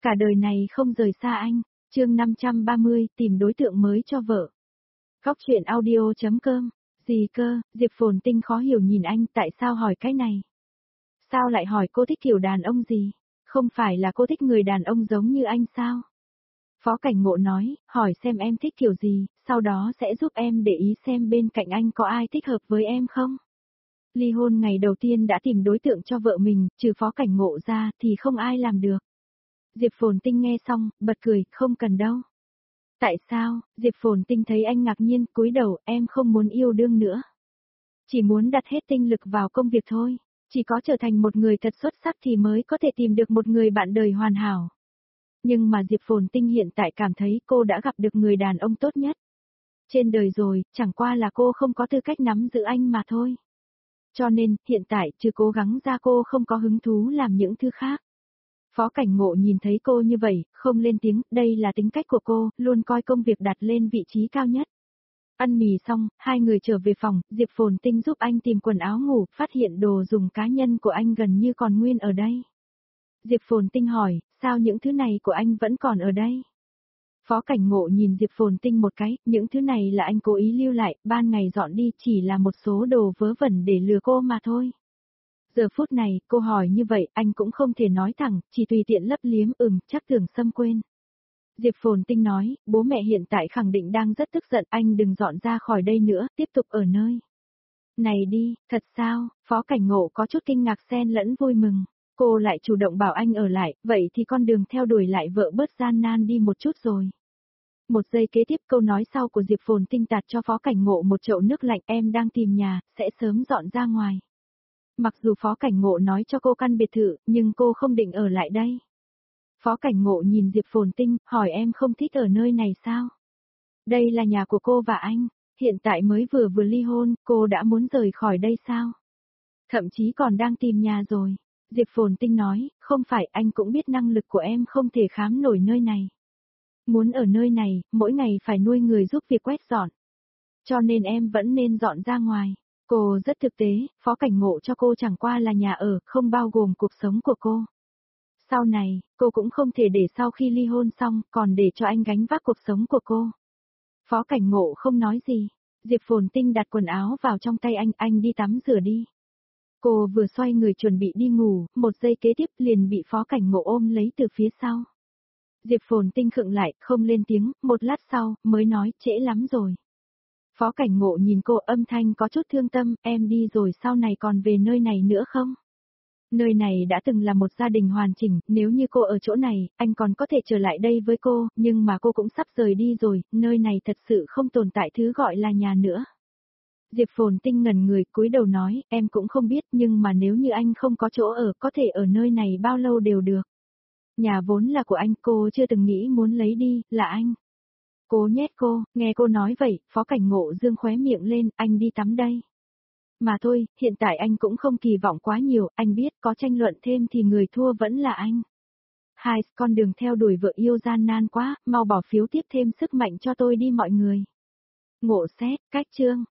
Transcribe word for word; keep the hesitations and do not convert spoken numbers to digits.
Cả đời này không rời xa anh. Chương năm trăm ba mươi, tìm đối tượng mới cho vợ. Góc truyện audio chấm com. Gì cơ? Diệp Phồn Tinh khó hiểu nhìn anh, tại sao hỏi cái này? Sao lại hỏi cô thích kiểu đàn ông gì? Không phải là cô thích người đàn ông giống như anh sao? Phó Cảnh Ngộ nói, hỏi xem em thích kiểu gì, sau đó sẽ giúp em để ý xem bên cạnh anh có ai thích hợp với em không? Ly hôn ngày đầu tiên đã tìm đối tượng cho vợ mình, trừ Phó Cảnh Ngộ ra thì không ai làm được. Diệp Phồn Tinh nghe xong, bật cười, không cần đâu. Tại sao? Diệp Phồn Tinh thấy anh ngạc nhiên, cúi đầu, em không muốn yêu đương nữa. Chỉ muốn đặt hết tinh lực vào công việc thôi. Chỉ có trở thành một người thật xuất sắc thì mới có thể tìm được một người bạn đời hoàn hảo. Nhưng mà Diệp Phồn Tinh hiện tại cảm thấy cô đã gặp được người đàn ông tốt nhất. Trên đời rồi, chẳng qua là cô không có tư cách nắm giữ anh mà thôi. Cho nên, hiện tại, trừ cố gắng ra cô không có hứng thú làm những thứ khác. Phó Cảnh Ngộ nhìn thấy cô như vậy, không lên tiếng, đây là tính cách của cô, luôn coi công việc đặt lên vị trí cao nhất. Ăn mì xong, hai người trở về phòng, Diệp Phồn Tinh giúp anh tìm quần áo ngủ, phát hiện đồ dùng cá nhân của anh gần như còn nguyên ở đây. Diệp Phồn Tinh hỏi, sao những thứ này của anh vẫn còn ở đây? Phó Cảnh Ngộ nhìn Diệp Phồn Tinh một cái, những thứ này là anh cố ý lưu lại, ban ngày dọn đi chỉ là một số đồ vớ vẩn để lừa cô mà thôi. Giờ phút này, cô hỏi như vậy, anh cũng không thể nói thẳng, chỉ tùy tiện lấp liếm, ừm, chắc Tưởng Sâm quên. Diệp Phồn Tinh nói, bố mẹ hiện tại khẳng định đang rất tức giận, anh đừng dọn ra khỏi đây nữa, tiếp tục ở nơi này đi, thật sao? Phó Cảnh Ngộ có chút kinh ngạc xen lẫn vui mừng. Cô lại chủ động bảo anh ở lại, vậy thì con đường theo đuổi lại vợ bớt gian nan đi một chút rồi. Một giây kế tiếp câu nói sau của Diệp Phồn Tinh tạt cho Phó Cảnh Ngộ một chậu nước lạnh, em đang tìm nhà, sẽ sớm dọn ra ngoài. Mặc dù Phó Cảnh Ngộ nói cho cô căn biệt thự, nhưng cô không định ở lại đây. Phó Cảnh Ngộ nhìn Diệp Phồn Tinh, hỏi em không thích ở nơi này sao? Đây là nhà của cô và anh, hiện tại mới vừa vừa ly hôn, cô đã muốn rời khỏi đây sao? Thậm chí còn đang tìm nhà rồi. Diệp Phồn Tinh nói, không phải, anh cũng biết năng lực của em không thể khám nổi nơi này. Muốn ở nơi này, mỗi ngày phải nuôi người giúp việc quét dọn. Cho nên em vẫn nên dọn ra ngoài. Cô rất thực tế, Phó Cảnh Ngộ cho cô chẳng qua là nhà ở, không bao gồm cuộc sống của cô. Sau này, cô cũng không thể để sau khi ly hôn xong, còn để cho anh gánh vác cuộc sống của cô. Phó Cảnh Ngộ không nói gì. Diệp Phồn Tinh đặt quần áo vào trong tay anh, anh đi tắm rửa đi. Cô vừa xoay người chuẩn bị đi ngủ, một giây kế tiếp liền bị Phó Cảnh Ngộ ôm lấy từ phía sau. Diệp Phồn Tinh khựng lại, không lên tiếng, một lát sau, mới nói, trễ lắm rồi. Phó Cảnh Ngộ nhìn cô, âm thanh có chút thương tâm, em đi rồi sau này còn về nơi này nữa không? Nơi này đã từng là một gia đình hoàn chỉnh, nếu như cô ở chỗ này, anh còn có thể trở lại đây với cô, nhưng mà cô cũng sắp rời đi rồi, nơi này thật sự không tồn tại thứ gọi là nhà nữa. Diệp Phồn Tinh ngẩn người, cúi đầu nói, em cũng không biết, nhưng mà nếu như anh không có chỗ ở, có thể ở nơi này bao lâu đều được. Nhà vốn là của anh, cô chưa từng nghĩ muốn lấy đi, là anh. Cô nhét cô, nghe cô nói vậy, Phó Cảnh Ngộ dương khóe miệng lên, anh đi tắm đây. Mà thôi, hiện tại anh cũng không kỳ vọng quá nhiều, anh biết có tranh luận thêm thì người thua vẫn là anh. Hai, con đường theo đuổi vợ yêu gian nan quá, mau bỏ phiếu tiếp thêm sức mạnh cho tôi đi mọi người. Ngộ xét, cách chương.